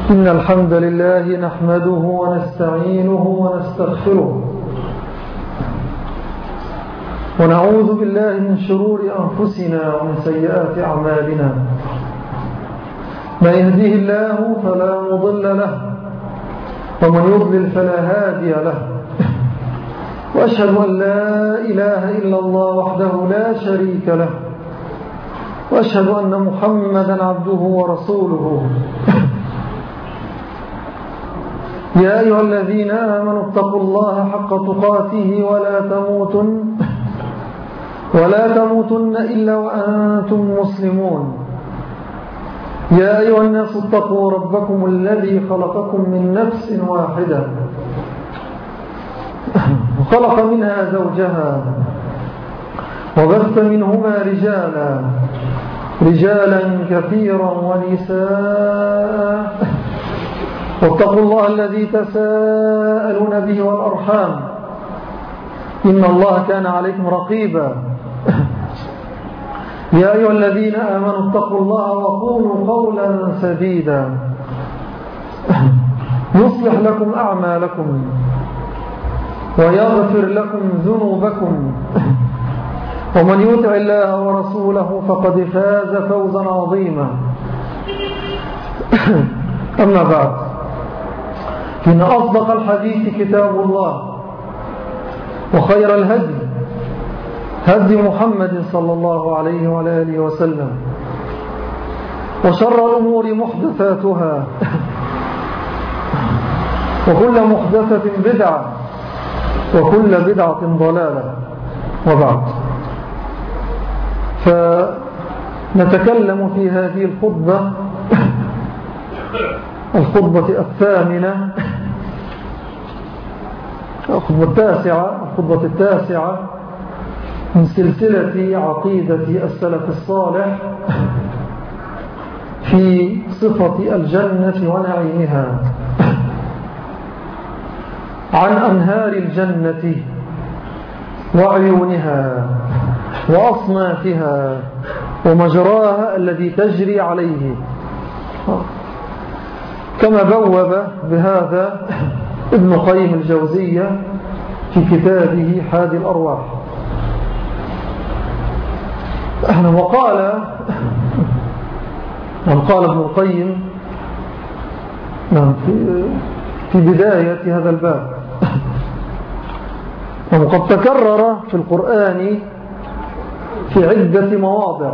إن الحمد لله نحمده ونستعينه ونستغفره ونعوذ بالله من شرور أنفسنا ومن سيئات أعمالنا. من يهديه الله فلا مضل له ومن يضلل فلا هادي له. وأشهد أن لا إله إلا الله وحده لا شريك له، وأشهد أن محمدا عبده ورسوله. يا أيها الذين آمنوا اتقوا الله حق تقاته ولا تموتن إلا وأنتم مسلمون. يا أيها الناس اتقوا ربكم الذي خلقكم من نفس واحدة وخلق منها زوجها وبث منهما رجالا كثيرا ونساء. واتقوا الله الذي تساءلون به والأرحام، إن الله كان عليكم رقيبا. يا أيها الذين آمنوا اتقوا الله وقولوا قولا سديدا يصلح لكم أعمالكم ويغفر لكم ذنوبكم، ومن يطع الله ورسوله فقد فاز فوزا عظيما. أما بعد، إن أصدق الحديث كتاب الله، وخير الهدي هدي محمد صلى الله عليه وعلى آله وسلم، وشر الأمور محدثاتها وكل محدثة بدعة وكل بدعة ضلالة. وبعد، فنتكلم في هذه الخطبة الثامنة، الخطبة التاسعة من سلسلة عقيدة السلف الصالح في صفة الجنة ونعيمها، عن أنهار الجنة وعيونها وأصنافها ومجراها الذي تجري عليه، كما بوب بهذا ابن قيم الجوزية في كتابه حادي الأرواح. وقال ابن القيم في بداية هذا الباب: وقد تكرر في القرآن في عدة مواضع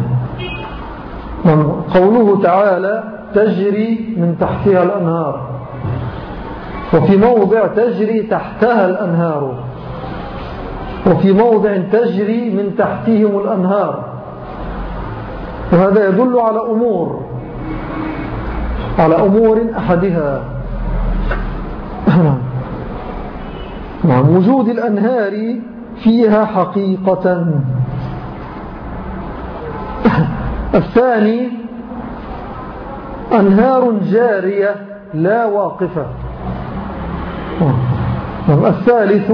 قوله تعالى: تجري من تحتها الأنهار، وفي موضع تجري تحتها الأنهار، وفي موضع تجري من تحتهم الأنهار. وهذا يدل على أمور أحدها وجود الأنهار فيها حقيقة. الثاني أنهار جارية لا واقفة. الثالث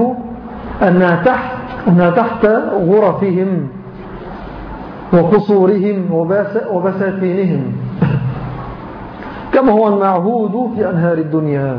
أنها تحت غرفهم وقصورهم وبساتينهم، كما هو المعهود في أنهار الدنيا.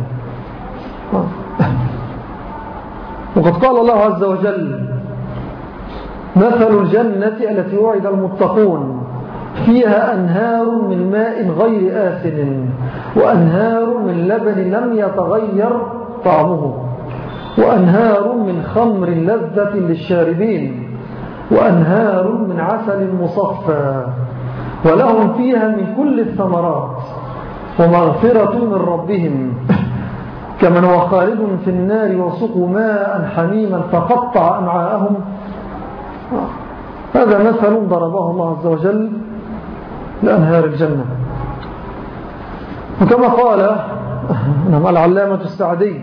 وقد قال الله عز وجل: مثل الجنة التي وعد المتقون فيها أنهار من ماء غير آسن وأنهار من لبن لم يتغير طعمه وأنهار من خمر لذة للشاربين وأنهار من عسل مصفى ولهم فيها من كل الثمرات ومغفرة من ربهم كمن هو خالد في النار وسقوا ماء حميما فقطع أمعاءهم. هذا مثل ضربه الله عز وجل لأنهار الجنة. وكما قال العلامة السعدي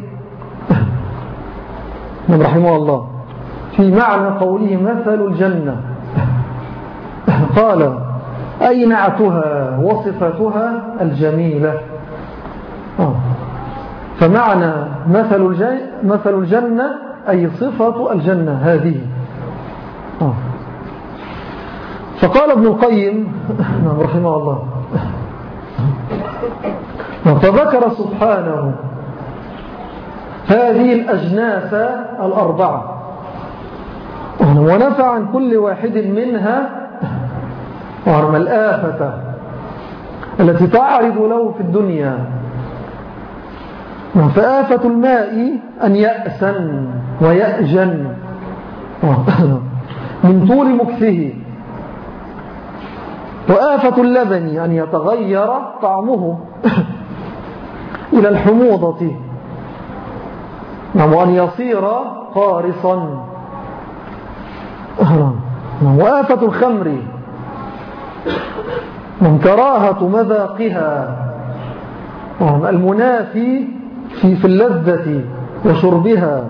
رحمه الله في معنى قوله مثل الجنة، قال: أي نعتها وصفتها الجميلة. فمعنى مثل الجنة أي صفة الجنة هذه. فقال ابن القيم رحمه الله: فذكر سبحانه هذه الأجناس الأربعة ونفى عن كل واحد منها وعرم الآفة التي تعرض له في الدنيا. فآفة الماء أن يأسن ويأجن من طول مكثه، وآفة اللبن أن يتغير طعمه إلى الحموضة وأن يصير قارصا. وآفة الخمر من كراهة مذاقها المنافي في اللذة وشربها.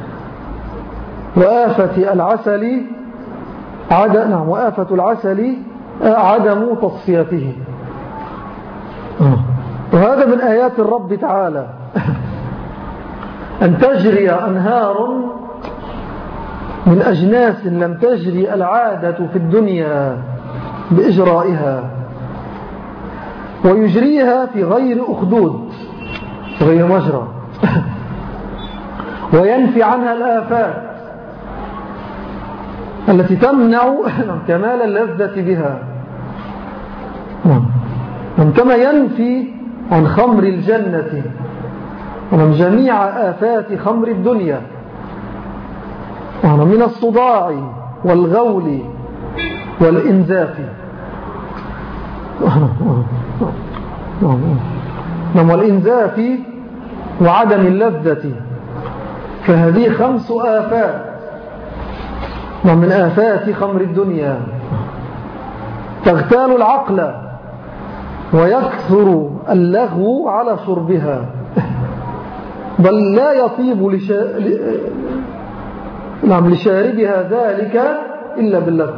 وآفة العسل وآفة العسل عدم تصفيته. وهذا من آيات الرب تعالى أن تجري أنهار من أجناس لم تجري العادة في الدنيا بإجرائها، ويجريها في غير أخدود، غير مجرى، وينفي عنها الآفات التي تمنع كمال اللذة بها، كما ينفي عن خمر الجنة ومن جميع آفات خمر الدنيا من الصداع والغول والإنزاف والإنزاف وعدم اللذة. فهذه 5 آفات ومن آفات خمر الدنيا تغتال العقل ويكثر اللغو على شربها، بل لا يطيب لشاربها ذلك إلا باللغو.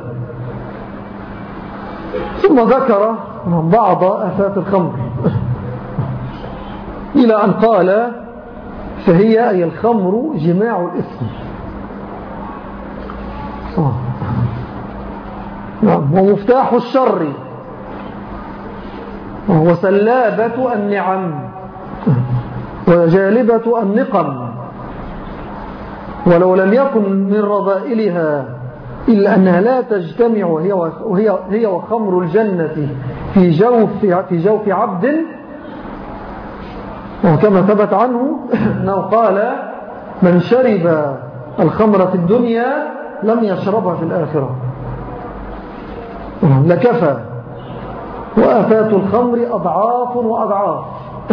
ثم ذكر بعض آفات الخمر إلى أن قال فهي أي الخمر جماع الإثم ومفتاح الشر وسلابة النعم وجالبة النقم، ولو لم يكن من رذائلها إلا أنها لا تجتمع هي وخمر الجنة في جوف عبد، وكما ثبت عنه أنه قال من شرب الخمر في الدنيا لم يشربها في الآخرة لكفى. وآفات الخمر أضعاف وأضعاف،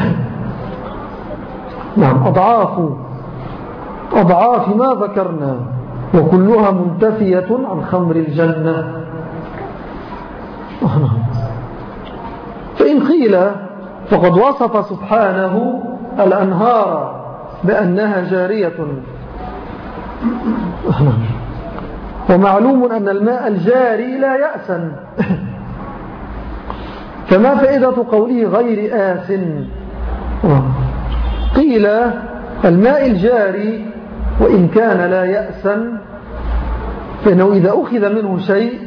أضعاف ما ذكرنا، وكلها منتفية عن خمر الجنة. فإن قيل فقد وصف سبحانه الأنهار بأنها جارية، ومعلوم أن الماء الجاري لا يأسن، فما فائدة قوله غير آس؟ قيل الماء الجاري وإن كان لا يأسن فإنه إذا أخذ منه شيء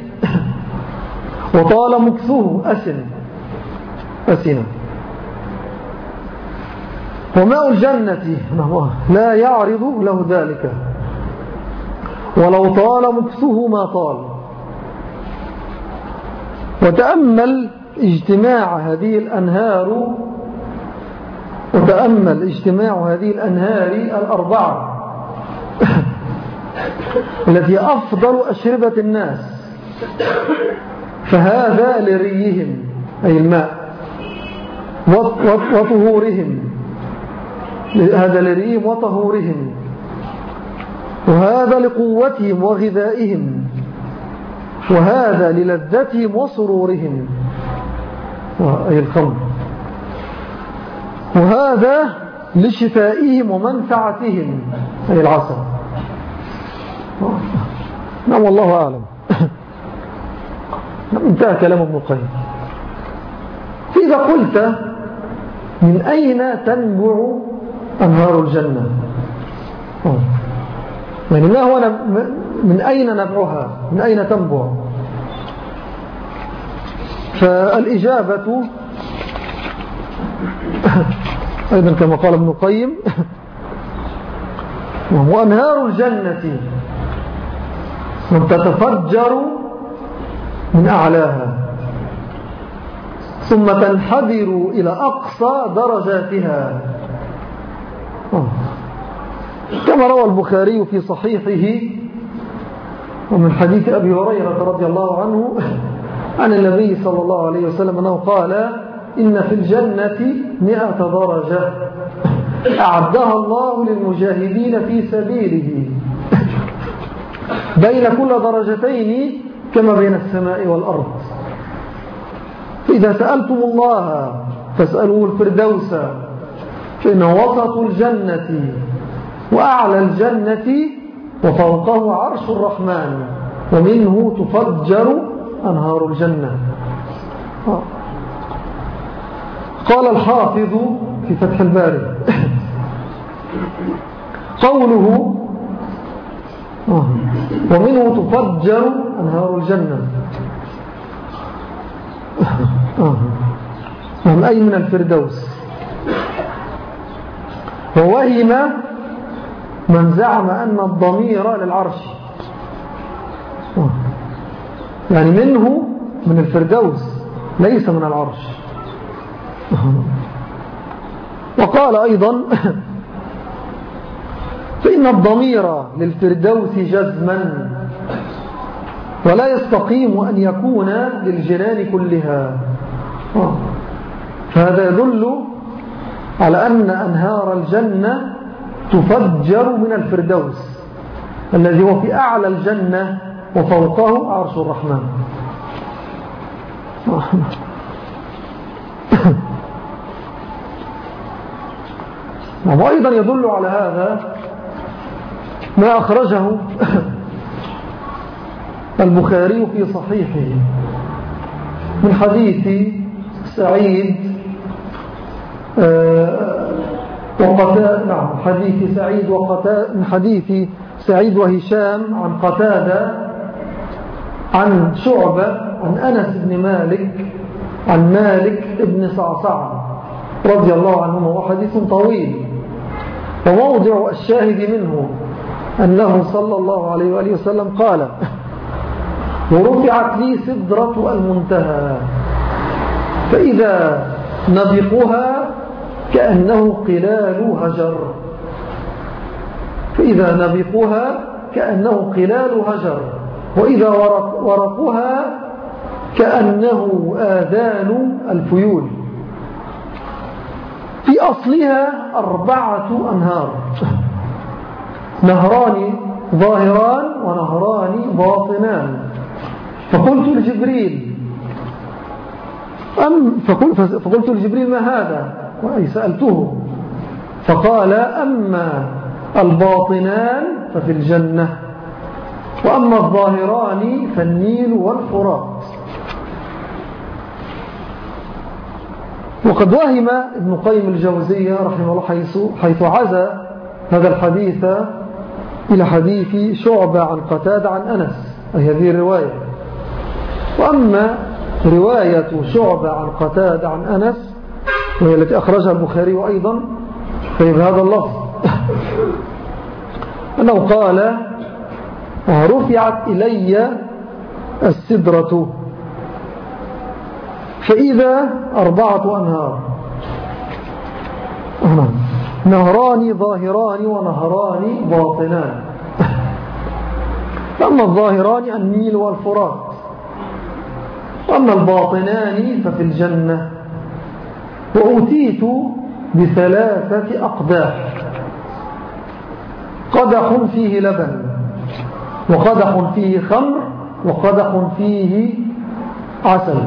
وطال مكثه أسن. وماء الجنة لا يعرض له ذلك، ولو طال مكثه ما طال. وتأمل اجتماع هذه الأنهار الأربعة التي أفضل أشربة الناس، فهذا لريهم أي الماء وطهورهم، هذا لريهم وطهورهم، وهذا لقوتهم وغذائهم، وهذا للذتهم وسرورهم أي الخمر، وهذا لشفائهم ومنفعتهم أي العسل. نعم والله أعلم. انتهى كلام ابن القيم. فإذا قلت من أين تنبع أنهار الجنة، يعني ما هو من أين نبعها، من أين تنبع؟ أيضا كما قال ابن القيم وأنهار الجنة تتفجر من أعلاها ثم تنحدر إلى أقصى درجاتها، كما روى البخاري في صحيحه ومن حديث أبي هريرة رضي الله عنه عن النبي صلى الله عليه وسلم أنه قال: إن في الجنة 100 درجة أعدها الله للمجاهدين في سبيله، بين كل درجتين كما بين السماء والأرض. فإذا سألتم الله فاسألوه الفردوس، فإنه وسط الجنة وأعلى الجنة وفوقه عرش الرحمن ومنه تفجر أنهار الجنة. قال الحافظ في فتح الباري قوله ومنه تفجر أنهار الجنة أي من الفردوس، ووهم من زعم أن الضمير للعرش، يعني منه من الفردوس ليس من العرش. وقال أيضا فإن الضمير للفردوس جزما ولا يستقيم أن يكون للجنان كلها، فهذا يدل على أن أنهار الجنة تفجر من الفردوس الذي هو في أعلى الجنة وفوقه عرش الرحمن. وأيضا يدل على هذا ما أخرجه البخاري في صحيحه من حديث سعيد وقتادة، حديث سعيد وقتادة، من حديث سعيد وهشام عن قتادة عن شعبة عن أنس بن مالك عن مالك بن صعصع رضي الله عنهما، وحديث طويل. وموضع الشاهد منه أنه صلى الله عليه وآله وسلم قال: ورفعت لي سدرة المنتهى فإذا نبقها كأنه قلال هجر، فإذا نبقها كأنه قلال هجر، وإذا ورقها كأنه آذان الفيول، في أصلها 4 أنهار، نهران ظاهران ونهران باطنان. فقلت لجبريل ما هذا؟ وأي سألته، فقال: أما الباطنان ففي الجنة، وأما الظاهران فالنيل والفرات. وقد وهم ابن قيم الجوزية رحمه الله حيث عزى هذا الحديث إلى حديث شعبة عن قتادة عن أنس، أي هذه الرواية. وأما رواية شعبة عن قتادة عن أنس وهي التي أخرجها البخاري أيضا، فبهذا اللفظ أنه قال: رفعت إلي السدرة فإذا 4 أنهار، نهران ظاهران ونهران باطنان، أما الظاهران النيل والفرات، وأما الباطنان ففي الجنة. وأوتيت ب3 أقداح، قدح فيه لبن، وقدح فيه خمر، وقدح فيه عسل،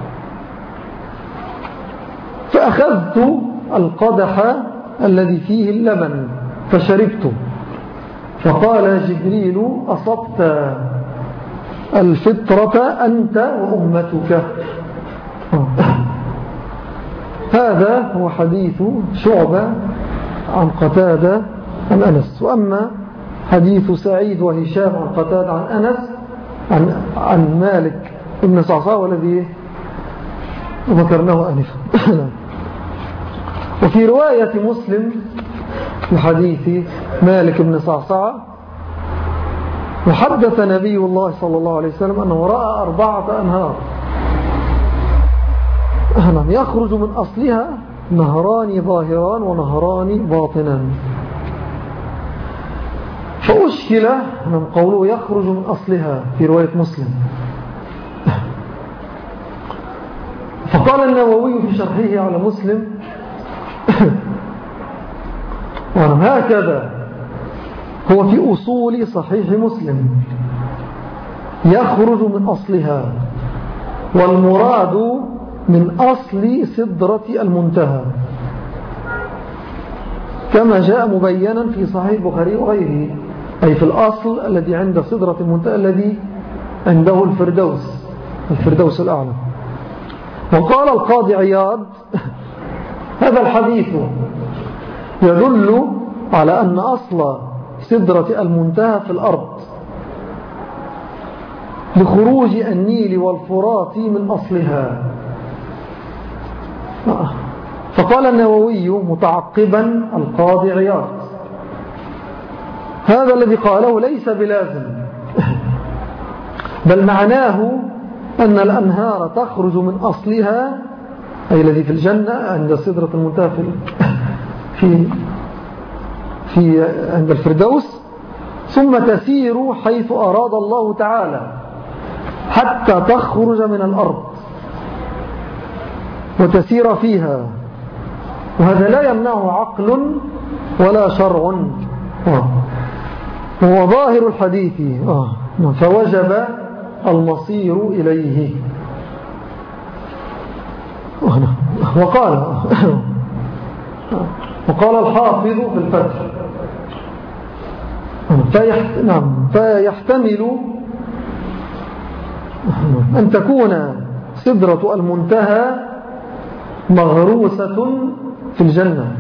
فأخذت القدح الذي فيه اللبن فشربته، فقال جبريل: أصبت الفطرة أنت وأمتك. هذا هو حديث شعبة عن قتادة عن أنس. وأما حديث سعيد وهشام عن قتادة عن أنس عن مالك بن صعصع والذي ذكرناه آنفا. وفي رواية مسلم في حديث مالك بن صعصعة وحدث نبي الله صلى الله عليه وسلم أنه رأى 4 أنهار يخرج من أصلها نهران ظاهران ونهران باطنان. فأشكل من قوله يخرج من أصلها في رواية مسلم، فقال النووي في شرحه على مسلم هكذا هو في أصول صحيح مسلم، يخرج من أصلها، والمراد من أصل سدرة المنتهى، كما جاء مبينا في صحيح البخاري وغيره، أي في الأصل الذي عند سدرة المنتهى الذي عنده الفردوس الأعلى. وقال القاضي عياض هذا الحديث يدل على أن أصل سدرة المنتهى في الأرض لخروج النيل والفرات من أصلها. فقال النووي متعقبا القاضي عياض هذا الذي قاله ليس بلازم، بل معناه أن الأنهار تخرج من أصلها، أي الذي في الجنة عند سدرة المنتهى عند الفردوس، ثم تسير حيث أراد الله تعالى حتى تخرج من الأرض وتسير فيها، وهذا لا يمنعه عقل ولا شرع، وهو ظاهر الحديث، فوجب المصير إليه. وقال الحافظ في الفتح فيحتمل أن تكون سدرة المنتهى مغروسة في الجنة،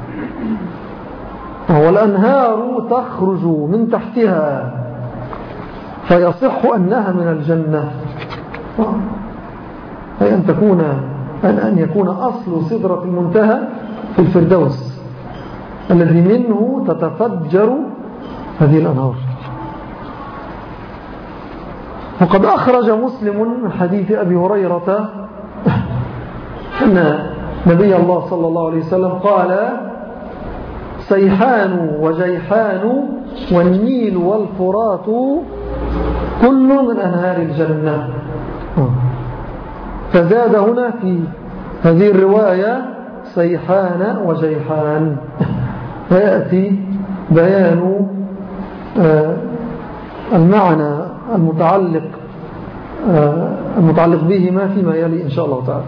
والأنهار تخرج من تحتها، فيصح أنها من الجنة، أي أن يكون أصل سدرة المنتهى في الفردوس الذي منه تتفجر هذه الأنهار. وقد أخرج مسلم من حديث أبي هريرة أن نبي الله صلى الله عليه وسلم قال سيحان وجيحان والنيل والفرات كل من أنهار الجنة. فزاد هنا في هذه الرواية سيحان وجيحان، ويأتي بيان المعنى المتعلق بهما فيما يلي إن شاء الله تعالى.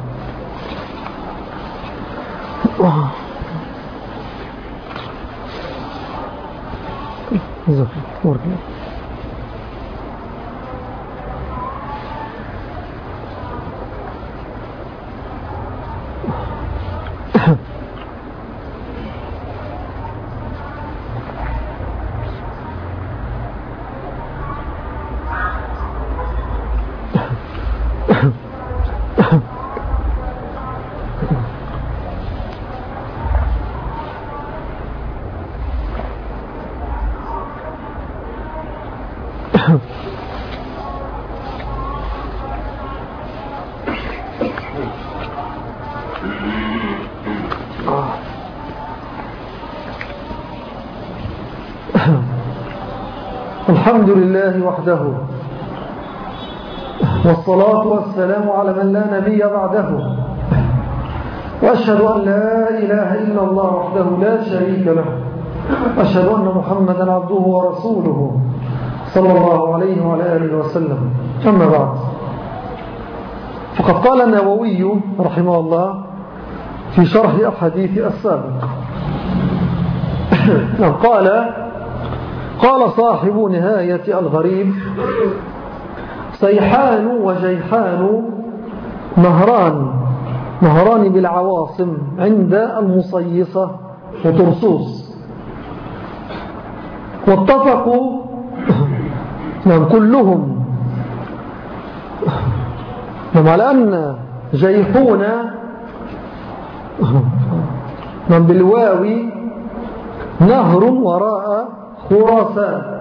الحمد لله وحده، والصلاة والسلام على من لا نبي بعده، وأشهد أن لا إله إلا الله وحده لا شريك له، أشهد أن محمدا عبده ورسوله صلى الله عليه وعلى آله وسلم. أما بعد، فقد قال النووي رحمه الله في شرح الحديث السابق قال صاحب نهاية الغريب سيحان وجيحان نهران بالعواصم عند المصيصة وترسوس، واتفقوا كلهم على أن جيحون من بالواو نهر وراء خراسان،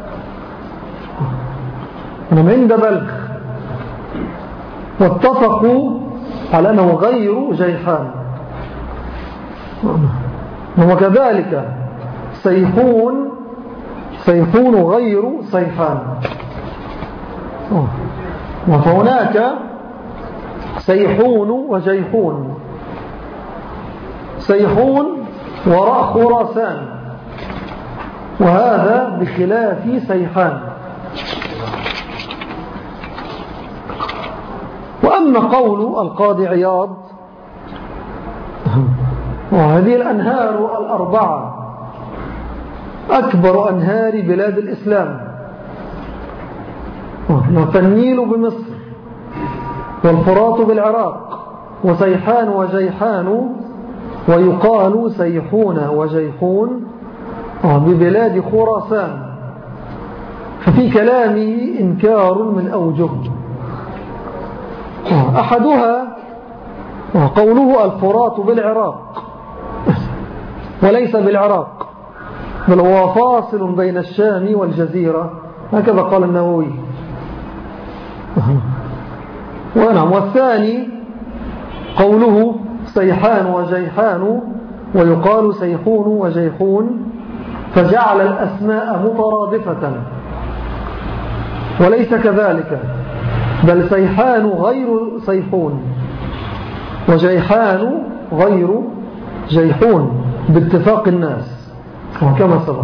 من عند بلخ، واتفقوا على أنه غير جيحان. وكذلك سيحون غير صيحان. وهناك سيحون وجيحون، سيحون وراء خراسان، وهذا بخلاف سيحان. وأما قول القاضي عياض وهذه الأنهار الأربعة أكبر أنهار بلاد الإسلام، فالنيل بمصر، والفرات بالعراق، وسيحان وجيحان، ويقال سيحون وجيحون ببلاد خراسان. ففي كلامه إنكار من أوجه، أحدها قوله الفرات بالعراق وليس بالعراق، بل هو فاصل بين الشام والجزيرة، هكذا قال النووي. ونعم. والثاني قوله سيحان وجيحان، ويقال سيحون وجيحون، فجعل الأسماء مترادفة، وليس كذلك، بل سيحان غير سيحون، وجيحان غير جيحون باتفاق الناس وكما سبق.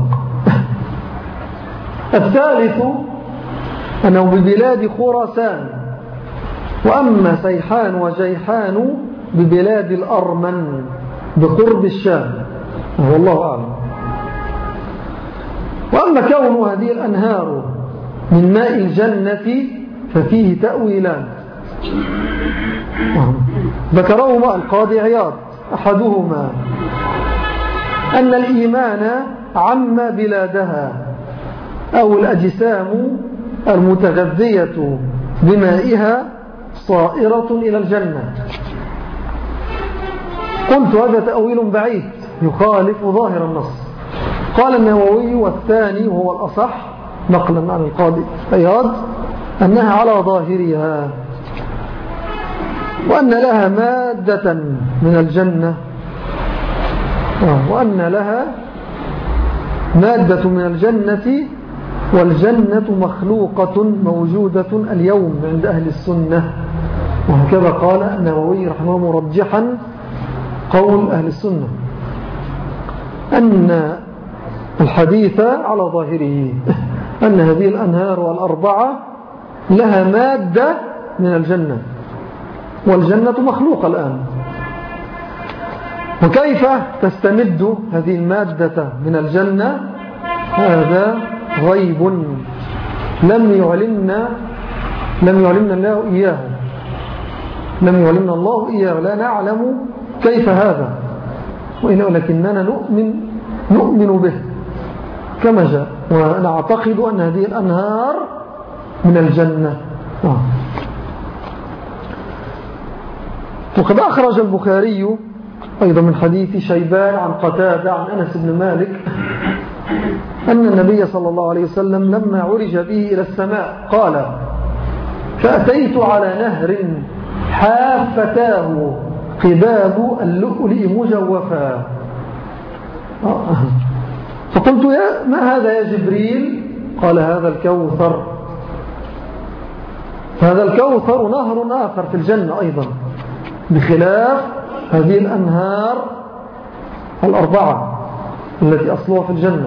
الثالث أنه ببلاد خراسان، وأما سيحان وجيحان ببلاد الأرمن بقرب الشام، والله أعلم. وأما كون هذه الأنهار من ماء الجنة ففيه تأويلان ذكرهما القاضي عياض. أحدهما أن الإيمان عم بلادها أو الأجسام المتغذية بمائها صائرة إلى الجنة. قلت هذا تأويل بعيد يخالف ظاهر النص. قال النووي والثاني وهو الأصح نقلا عن القاضي عياض أنها على ظاهرها، وأن لها مادة من الجنة، وأن لها مادة من الجنة، والجنة مخلوقة موجودة اليوم عند أهل السنة. وهكذا قال النووي رحمه الله مرجحا قول أهل السنة أن الحديث على ظاهره أن هذه الأنهار الأربعة لها مادة من الجنة، والجنة مخلوقة الآن. وكيف تستمد هذه المادة من الجنة؟ هذا غيب لم يعلمنا الله إياه، لم يعلمنا الله إياه، لا نعلم كيف هذا، ولكننا نؤمن به كما جاء، ونعتقد أن هذه الأنهار من الجنة. وقد أخرج البخاري أيضا من حديث شيبان عن قتادة عن أنس بن مالك أن النبي صلى الله عليه وسلم لما عرج به إلى السماء قال: فأتيت على نهر حافتاه قباب اللؤلؤ مجوفا. فقلت: ما هذا يا جبريل؟ قال: هذا الكوثر. فهذا الكوثر نهر آخر في الجنة أيضا بخلاف هذه الأنهار الأربعة التي أصلها في الجنة.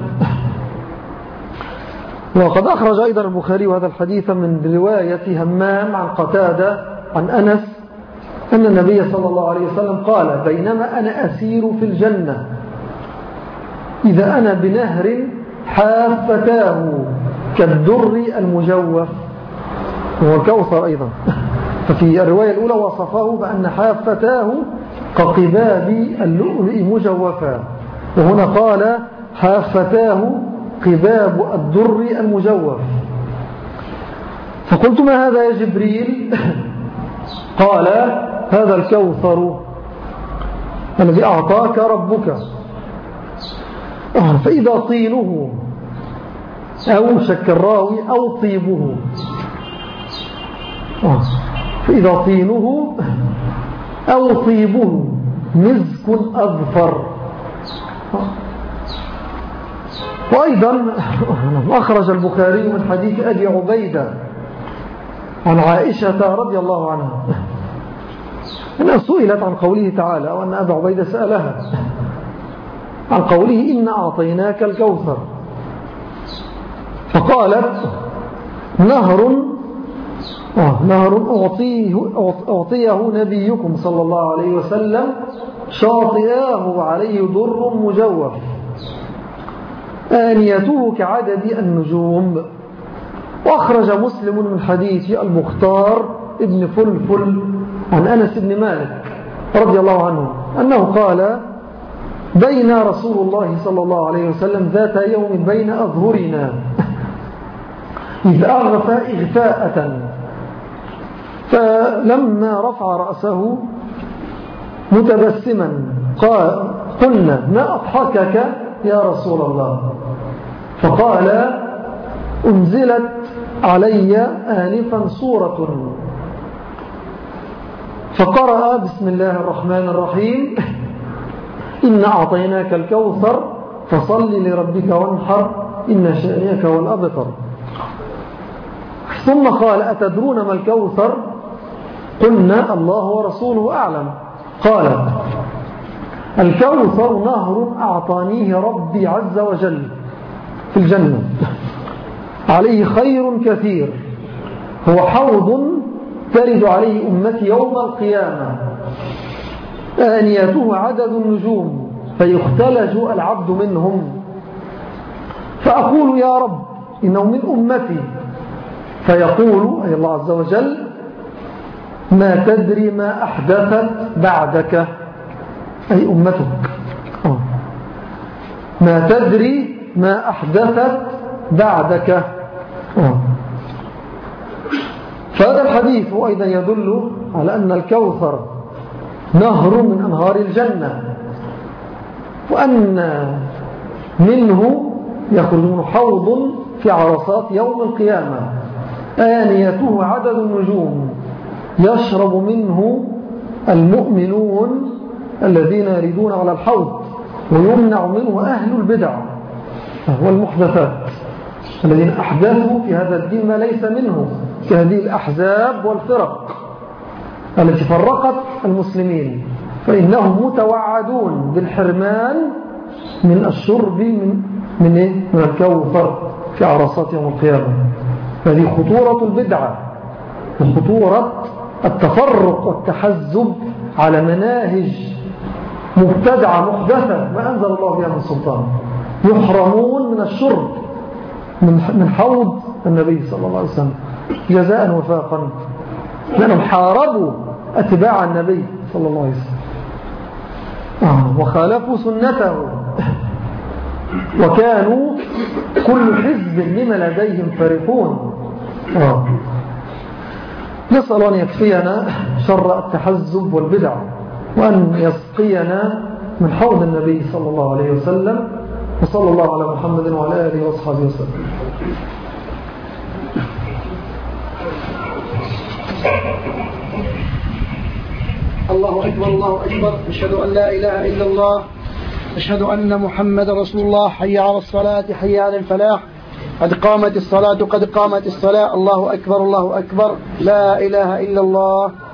وقد أخرج أيضا البخاري هذا الحديث من رواية همام عن قتادة عن أنس أن النبي صلى الله عليه وسلم قال: بينما أنا أسير في الجنة إذا أنا بنهر حافتاه كالدر المجوف، وهو الكوثر أيضا. ففي الرواية الأولى وصفه بأن حافتاه كقباب اللؤلؤ مجوفا، وهنا قال حافتاه قباب الدر المجوف. فقلت: ما هذا يا جبريل؟ قال: هذا الكوثر. الذي أعطاك ربك. فإذا طينه أو شك الراوي أو طيبه، فإذا طينه أو طيبه مزك أظفر. وأيضا أخرج البخاري من حديث أبي عبيدة عن عائشة رضي الله عنها أنها سئلت عن قوله تعالى، وأن أبا عبيدة سألها عن قوله إن أعطيناك الكوثر، فقالت نهر أعطيه نبيكم صلى الله عليه وسلم شاطئاه عليه در مجوف آنيته كعدد النجوم. وأخرج مسلم من حديث المختار ابن فلفل عن أنس بن مالك رضي الله عنه أنه قال بين رسول الله صلى الله عليه وسلم ذات يوم بين أظهرنا إذ أغفى إغفاءة، فلما رفع رأسه متبسما قلنا ما أضحكك يا رسول الله؟ فقال أنزلت علي آنفا سورة فقرأ بسم الله الرحمن الرحيم إن أعطيناك الكوثر فصل لربك وانحر إن شانئك هو الأبتر. ثم قال أتدرون ما الكوثر؟ قلنا الله ورسوله أعلم. قال الكوثر نهر أعطانيه ربي عز وجل في الجنة عليه خير كثير، هو حوض ترد عليه أمتي يوم القيامة آنيته عدد النجوم فيختلج العبد منهم، فأقول يا رب إنه من أمتي، فيقول أي الله عز وجل ما تدري ما أحدثت بعدك، أي أمتك ما تدري ما أحدثت بعدك. فهذا الحديث أيضا يدل على أن الكوثر نهر من أنهار الجنة، وأن منه يخرج منه حوض في عرصات يوم القيامة آنيته عدد النجوم يشرب منه المؤمنون الذين يريدون على الحوض، ويمنع منه أهل البدع والمحدثات الذين أحدثوا في هذا الدين ما ليس منه، كهذه الأحزاب والفرق التي فرقت المسلمين، فإنهم متوعدون بالحرمان من الشرب من الكوثر في عرصات يوم القيامة. هذه خطورة البدعة وخطورة التفرق والتحزب على مناهج مبتدعة محدثة ما أنزل الله بها من سلطان، يحرمون من الشرب من حوض النبي صلى الله عليه وسلم جزاء وفاقا، لأنهم حاربوا أتباع النبي صلى الله عليه وسلم وخالفوا سنته، وكانوا كل حزب لما لديهم فرحون. نسأل أن يكفينا شر التحزب والبدع، وأن يسقينا من حوض النبي صلى الله عليه وسلم، وصلى الله على محمد وعلى آله وأصحابه وسلم. الله أكبر الله أكبر، أشهد أن لا إله إلا الله، أشهد أن محمد رسول الله. حي على الصلاة حي على الفلاح، قد قامت الصلاة قد قامت الصلاة. الله أكبر الله أكبر، لا إله إلا الله.